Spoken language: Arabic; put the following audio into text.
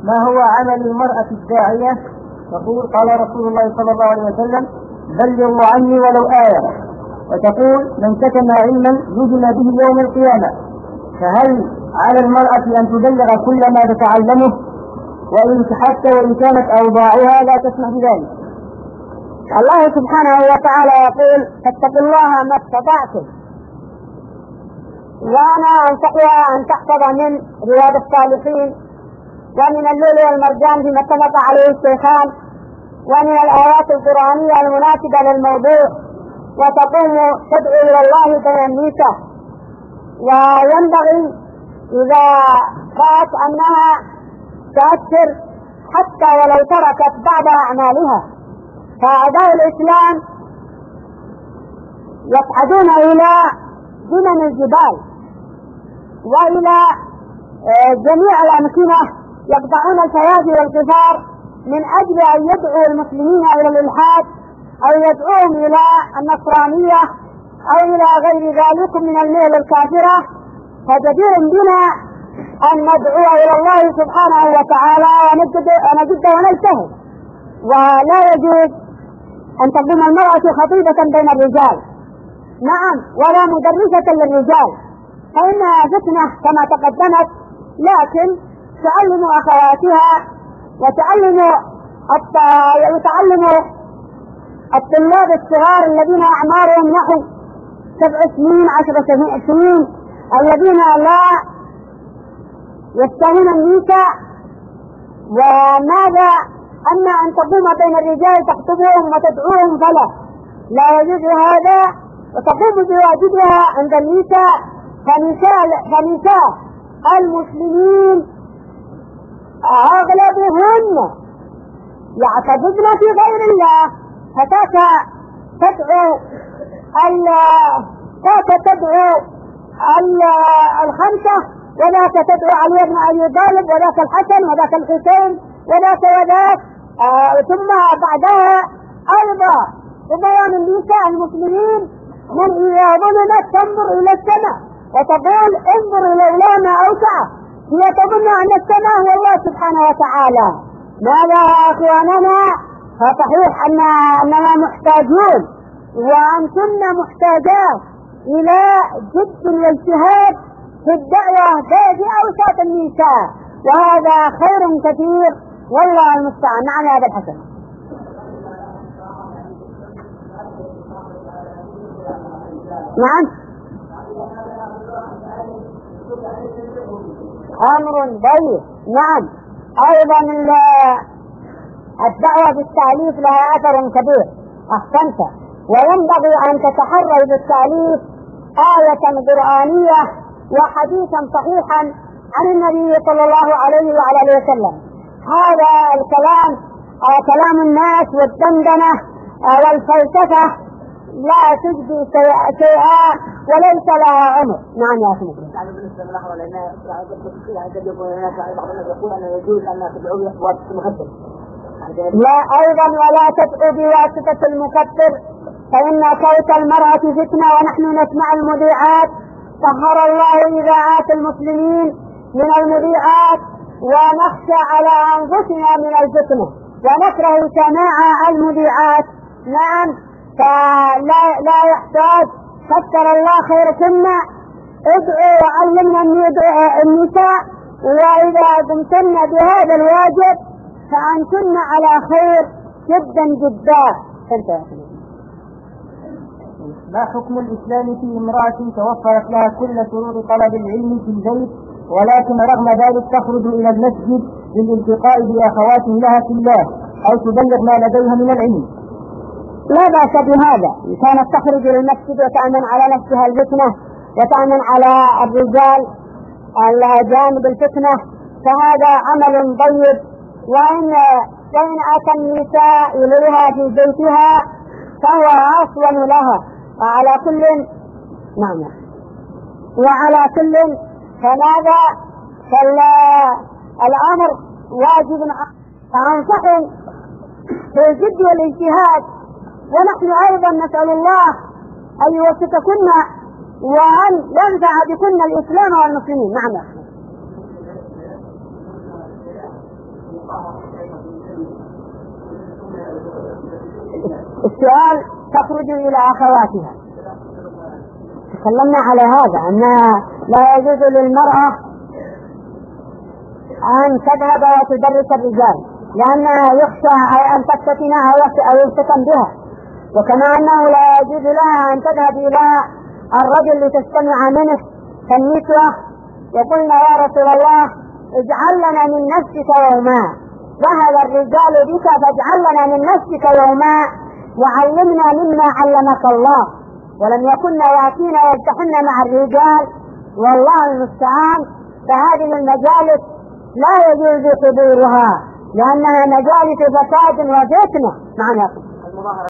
ما هو عمل المرأة الداعية؟ تقول قال رسول الله صلى الله عليه وسلم بلغوا عني ولو آية. وتقول من كتم علما نزل به يوم القيامة. فهل على المرأة أن تبلغ كل ما تتعلمه حتى وإن كانت أوضاعها لا تسمح بذلك؟ الله سبحانه وتعالى يقول فاتقوا الله ما استطعتم. وأنا أنصحها أن تحفظ من رياض الصالحين ومن اللؤلؤ والمرجان فيما اتفق عليه الشيخان ومن الآيات القرآنية المناسبة للموضوع، وتقوم تدعو إلى الله تيميته. وينبغي إذا رأت أنها تأثر حتى ولو تركت بعض أعمالها، فأعداء الإسلام يصعدون إلى جنن الجبال وإلى جميع الأمكنة يقطعون الفياض والقفار من أجل أن يدعوا المسلمين إلى الإلحاد أو يدعوهم إلى النصرانية أو إلى غير ذلك من الملل الكافرة. فجدير بنا أن ندعو إلى الله سبحانه وتعالى ونجد ونجتهد. ولا يجوز أن تقوم المرأة خطيبة بين الرجال، نعم، ولا مدرسة للرجال، فإنها فتنة كما تقدمت، لكن تعلم أخواتها وتعلم الطلاب الصغار الذين أعمارهم نحو 7 سنين 10 سنين الذين لا يستهون النساء. وماذا أما أن تقوم بين الرجال تخطبهم وتدعوهم فلا يجوز هذا، وتقوم بواجبها عند النساء. فنساء المسلمين أغلبهن يعتقدن في غير الله، فتاك تدعو الخمسة، وذاك تدعو علي بن أبي طالب، وذاك الحسن، وذاك الحسين، وذاك ثم بعدها أيضا بيان النساء المسلمين من إذا ظلمت تنظر إلى السماء وتقول انظر إلى الله ما أوسع، هي تظن أن السماء هو الله سبحانه وتعالى. ماذا يا أخواننا؟ فصحيح أننا محتاجون وأنتن محتاجات إلى جد واجتهاد في الدعوة في أوساط النساء، وهذا خير كثير والله المستعان. نعم يا أبا الحسن. نعم، أمر ضيق. نعم، أيضا الدعوة بالتأليف لها أثر كبير. أحسنت. وينبغي أن تتحرى بالتأليف آية قرآنية وحديثا صحيحا عن النبي صلى الله عليه وعلى آله وسلم. هذا الكلام كلام الناس والدندنة والفلسفة لا تجدي شيئا وليس لها عمر. نعم يا أخي. يعني بالنسبة للأخوة لأن يقول هناك بعض الناس يقول أنه يجوز أن تدعو بواسطة المكتب. لا، أيضا ولا تدعو بواسطة المكتب، فإن صوت المرأة فتنة، ونحن نسمع المذيعات. طهر الله إذاعات المسلمين من المذيعات، ونخشى على أنفسنا من الفتنة ونكره سماع المذيعات. نعم، فلا يحتاج. كثر الله خيركم. ادعوا وعلمنا أن يدعو النساء، وإذا قمتن بهذا الواجب فأنتن على خير جدا جدا. ما حكم الإسلام في امرأة توفرت لها كل شروط طلب العلم في البيت، ولكن رغم ذلك تخرج إلى المسجد للالتقاء بأخوات لها في الله أو تبلغ ما لديها من العلم؟ لا بأس بهذا. إن كانت تخرج إلى المسجد وتأمن على نفسها الفتنة وتأمن على الرجال جانب الفتنة فهذا عمل طيب. وإن أتى النساء إليها في بيتها فهو أصون لها. وعلى كل فماذا فالأمر واجب. فأنصحهم في الجد والاجتهاد، ونحن أيضا نسأل الله أن يوفقكن وأن ينفع بكن الإسلام والمسلمين. نعم. السؤال تخرج إلى أخواتها. تكلمنا على هذا أن لا يجوز للمرأة أن تذهب وتدرس الرجال لأنها يخشى أن تفتتن أو يفتتن بها، وكما أنه لا يجوز لها أن تذهب إلى الرجل لتستمع منه كالنسوة. وقلنا يا رسول الله اجعل لنا من نفسك يوما، ذهب الرجال بك فاجعل لنا من نفسك يوما وعلمنا مما علمك الله، ولم يكن يأتينا يلتحن مع الرجال. والله المستعان. فهذه المجالس لا يجوز حضورها لأنها مجالس فساد وفتنة. نعم يا أخي.